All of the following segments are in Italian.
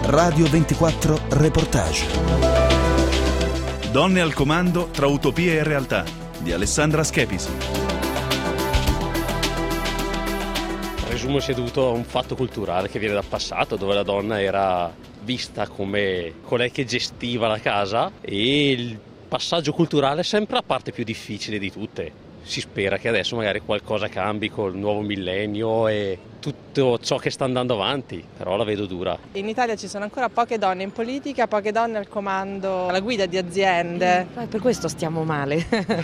Radio 24 Reportage. Donne al comando tra utopia e realtà di Alessandra Schepisi. Presumo sia dovuto a un fatto culturale che viene dal passato, dove la donna era vista come colei che gestiva la casa, e il passaggio culturale è sempre la parte più difficile di tutte. Si spera che adesso magari qualcosa cambi col nuovo millennio e tutto ciò che sta andando avanti, però la vedo dura. In Italia ci sono ancora poche donne in politica, poche donne al comando, alla guida di aziende. Per questo stiamo male.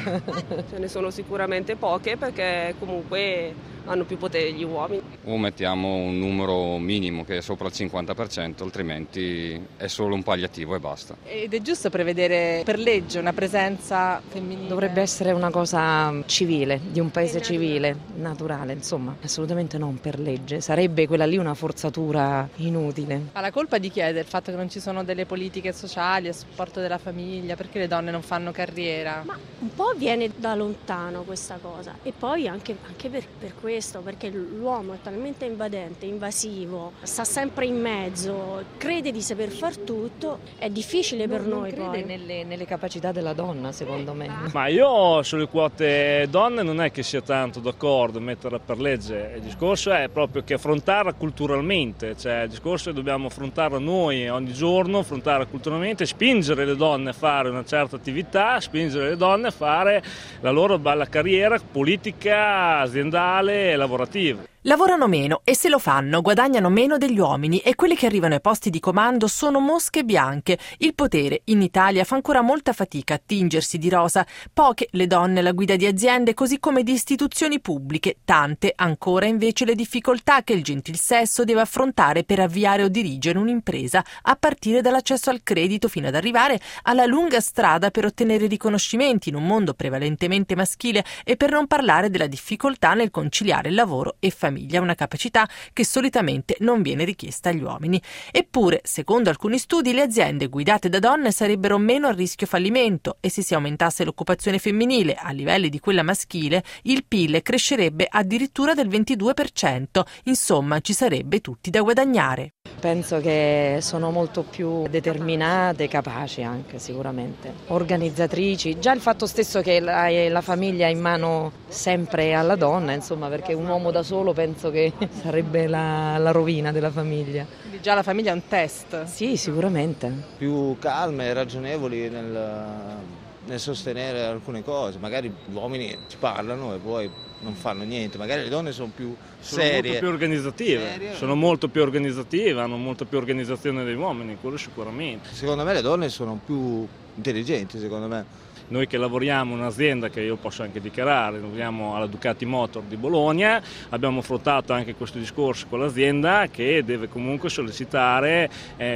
Ce ne sono sicuramente poche perché comunque hanno più potere gli uomini. O mettiamo un numero minimo che è sopra il 50%, altrimenti è solo un palliativo e basta. Ed è giusto prevedere per legge una presenza femminile? Dovrebbe essere una cosa civile, di un paese civile, naturale, insomma, assolutamente non per legge. Sarebbe quella lì una forzatura inutile. Ma la colpa di chi è del fatto che non ci sono delle politiche sociali a supporto della famiglia? Perché le donne non fanno carriera? Ma un po' viene da lontano questa cosa, e poi anche per questo, perché l'uomo è talmente invadente, invasivo, sta sempre in mezzo, crede di saper far tutto, è difficile per noi crede poi. nelle capacità della donna, secondo me. Ma io sulle quote donne non è che sia tanto d'accordo metterla per legge. Il discorso è proprio che affrontarla culturalmente, cioè il discorso è che dobbiamo affrontarla noi ogni giorno, affrontarla culturalmente, spingere le donne a fare una certa attività, spingere le donne a fare la loro bella carriera politica, aziendale e lavorativa. Lavorano meno e se lo fanno guadagnano meno degli uomini, e quelli che arrivano ai posti di comando sono mosche bianche. Il potere in Italia fa ancora molta fatica a tingersi di rosa. Poche le donne alla guida di aziende così come di istituzioni pubbliche, tante ancora invece le difficoltà che il gentil sesso deve affrontare per avviare o dirigere un'impresa, a partire dall'accesso al credito fino ad arrivare alla lunga strada per ottenere riconoscimenti in un mondo prevalentemente maschile, e per non parlare della difficoltà nel conciliare il lavoro e famiglia, una capacità che solitamente non viene richiesta agli uomini. Eppure, secondo alcuni studi, le aziende guidate da donne sarebbero meno a rischio fallimento, e se si aumentasse l'occupazione femminile a livelli di quella maschile, il PIL crescerebbe addirittura del 22%. Insomma, ci sarebbe tutti da guadagnare. Penso che sono molto più determinate, capaci anche sicuramente, organizzatrici. Già il fatto stesso che la famiglia è in mano sempre alla donna, insomma, perché un uomo da solo penso che sarebbe la rovina della famiglia. Quindi già la famiglia è un test? Sì, sicuramente. Più calme e ragionevoli nel sostenere alcune cose. Magari gli uomini ci parlano e poi non fanno niente, magari le donne sono più serie. Sono molto più organizzative, sono molto più organizzative, hanno molto più organizzazione degli uomini, quello sicuramente. Secondo me le donne sono più intelligenti, secondo me. Noi che lavoriamo in un'azienda che io posso anche dichiarare, lavoriamo alla Ducati Motor di Bologna, abbiamo affrontato anche questo discorso con l'azienda che deve comunque sollecitare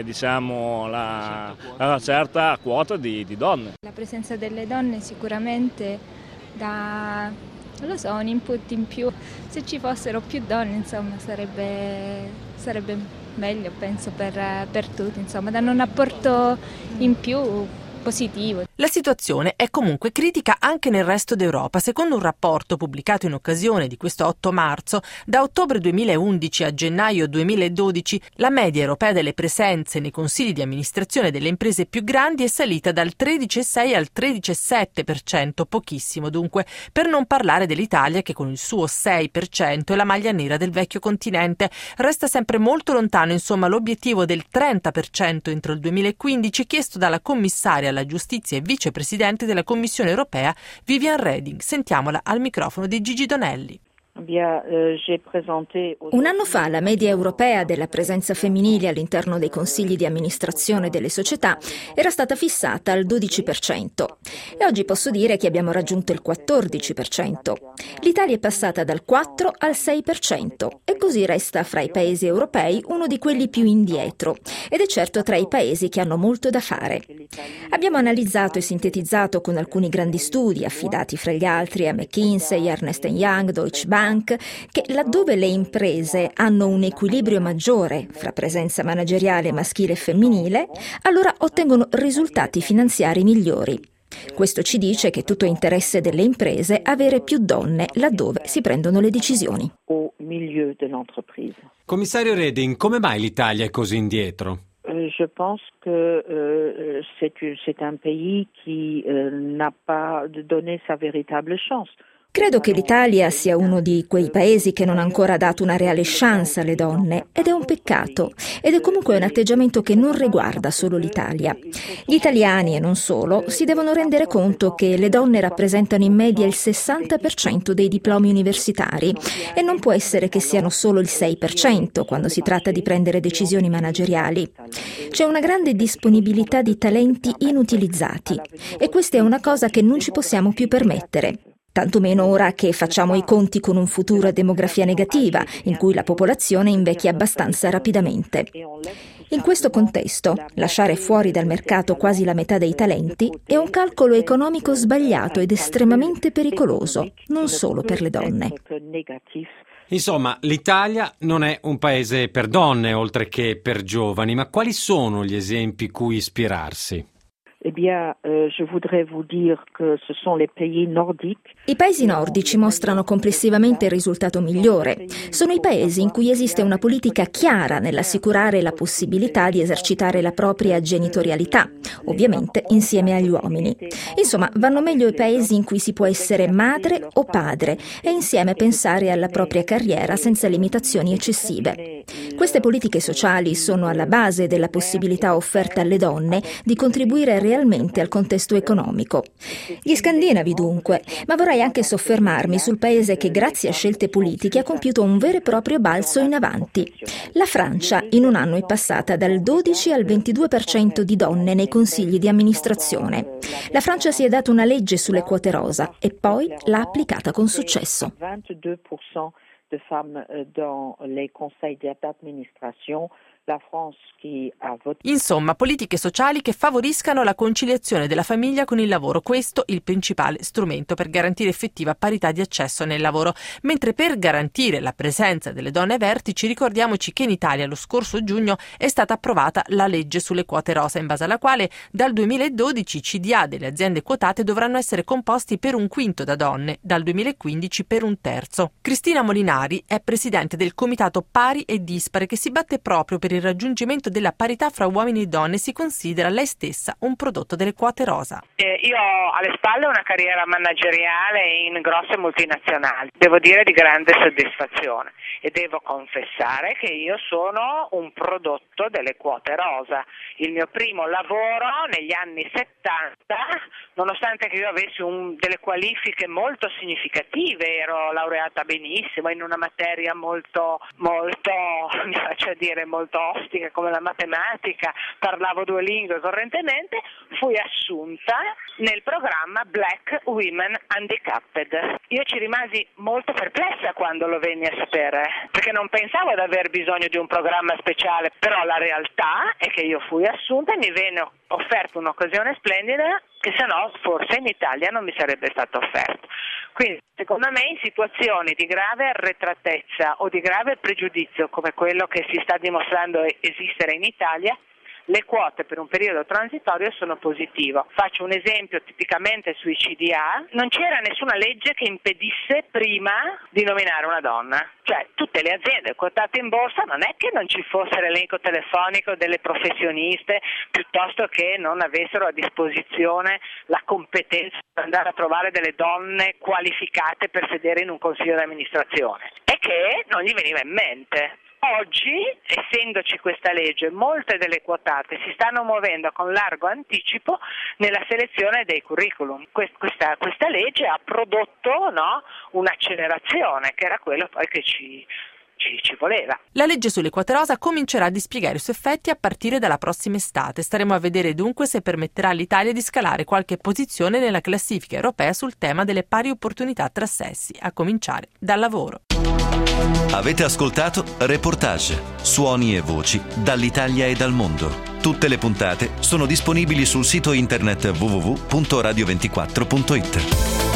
la certa quota di donne. La presenza delle donne sicuramente dà, non lo so, un input in più. Se ci fossero più donne, insomma, sarebbe meglio, penso, per tutti, insomma, danno un apporto in più positivo. La situazione è comunque critica anche nel resto d'Europa. Secondo un rapporto pubblicato in occasione di questo 8 marzo, da ottobre 2011 a gennaio 2012 la media europea delle presenze nei consigli di amministrazione delle imprese più grandi è salita dal 13,6 al 13,7%, pochissimo dunque, per non parlare dell'Italia che con il suo 6% è la maglia nera del vecchio continente. Resta sempre molto lontano, insomma, l'obiettivo del 30% entro il 2015 chiesto dalla commissaria alla giustizia e vicepresidente della Commissione europea Viviane Reding. Sentiamola al microfono di Gigi Donelli. Un anno fa la media europea della presenza femminile all'interno dei consigli di amministrazione delle società era stata fissata al 12% e oggi posso dire che abbiamo raggiunto il 14%. L'Italia è passata dal 4 al 6% e così resta fra i paesi europei uno di quelli più indietro ed è certo tra i paesi che hanno molto da fare. Abbiamo analizzato e sintetizzato con alcuni grandi studi affidati fra gli altri a McKinsey, Ernst & Young, Deutsche Bank, che laddove le imprese hanno un equilibrio maggiore fra presenza manageriale maschile e femminile, allora ottengono risultati finanziari migliori. Questo ci dice che è tutto interesse delle imprese avere più donne laddove si prendono le decisioni. Commissario Reding, come mai l'Italia è così indietro? Je pense que c'est un pays qui n'a pas donné sa véritable chance. Credo che l'Italia sia uno di quei paesi che non ha ancora dato una reale chance alle donne, ed è un peccato, ed è comunque un atteggiamento che non riguarda solo l'Italia. Gli italiani, e non solo, si devono rendere conto che le donne rappresentano in media il 60% dei diplomi universitari e non può essere che siano solo il 6% quando si tratta di prendere decisioni manageriali. C'è una grande disponibilità di talenti inutilizzati e questa è una cosa che non ci possiamo più permettere. Tanto meno ora che facciamo i conti con un futuro a demografia negativa, in cui la popolazione invecchia abbastanza rapidamente. In questo contesto, lasciare fuori dal mercato quasi la metà dei talenti è un calcolo economico sbagliato ed estremamente pericoloso, non solo per le donne. Insomma, l'Italia non è un paese per donne, oltre che per giovani, ma quali sono gli esempi cui ispirarsi? Eh bien, je voudrais vous dire que ce sont les pays nordiques. I paesi nordici mostrano complessivamente il risultato migliore. Sono i paesi in cui esiste una politica chiara nell'assicurare la possibilità di esercitare la propria genitorialità, ovviamente insieme agli uomini. Insomma, vanno meglio i paesi in cui si può essere madre o padre e insieme pensare alla propria carriera senza limitazioni eccessive. Queste politiche sociali sono alla base della possibilità offerta alle donne di contribuire realmente al contesto economico. Gli scandinavi dunque, ma vorrei anche soffermarmi sul paese che grazie a scelte politiche ha compiuto un vero e proprio balzo in avanti. La Francia in un anno è passata dal 12 al 22% di donne nei consigli di amministrazione. La Francia si è data una legge sulle quote rosa e poi l'ha applicata con successo. 22% de femmes dans les conseils d'administration. La France qui a voté. Insomma, politiche sociali che favoriscano la conciliazione della famiglia con il lavoro, questo il principale strumento per garantire effettiva parità di accesso nel lavoro. Mentre per garantire la presenza delle donne ai vertici, ricordiamoci che in Italia lo scorso giugno è stata approvata la legge sulle quote rosa, in base alla quale dal 2012 i CDA delle aziende quotate dovranno essere composti per un quinto da donne, dal 2015 per un terzo. Cristina Molinari è presidente del Comitato Pari e Dispare, che si batte proprio per il raggiungimento della parità fra uomini e donne. Si considera lei stessa un prodotto delle quote rosa. Io ho alle spalle una carriera manageriale in grosse multinazionali, devo dire di grande soddisfazione, e devo confessare che io sono un prodotto delle quote rosa. Il mio primo lavoro negli anni 70, nonostante che io avessi delle qualifiche molto significative, ero laureata benissimo in una materia molto mi faccio dire molto ostica come la matematica, parlavo 2 lingue correntemente, fui assunta nel programma Black Women Handicapped. Io ci rimasi molto perplessa quando lo venni a sapere, perché non pensavo di aver bisogno di un programma speciale, però la realtà è che io fui assunta e mi venne offerta un'occasione splendida che se no forse in Italia non mi sarebbe stata offerta. Quindi secondo me in situazioni di grave arretratezza o di grave pregiudizio come quello che si sta dimostrando esistere in Italia, le quote per un periodo transitorio sono positivo. Faccio un esempio tipicamente sui CDA, non c'era nessuna legge che impedisse prima di nominare una donna. Cioè tutte le aziende quotate in borsa non è che non ci fosse l'elenco telefonico delle professioniste piuttosto che non avessero a disposizione la competenza per andare a trovare delle donne qualificate per sedere in un consiglio di amministrazione. È che non gli veniva in mente. Oggi, essendoci questa legge, molte delle quotate si stanno muovendo con largo anticipo nella selezione dei curriculum. Questa legge ha prodotto un'accelerazione, che era quello poi che ci voleva. La legge sulle quote rosa comincerà a dispiegare i suoi effetti a partire dalla prossima estate. Staremo a vedere dunque se permetterà all'Italia di scalare qualche posizione nella classifica europea sul tema delle pari opportunità tra sessi, a cominciare dal lavoro. Avete ascoltato Reportage, suoni e voci dall'Italia e dal mondo. Tutte le puntate sono disponibili sul sito internet www.radio24.it.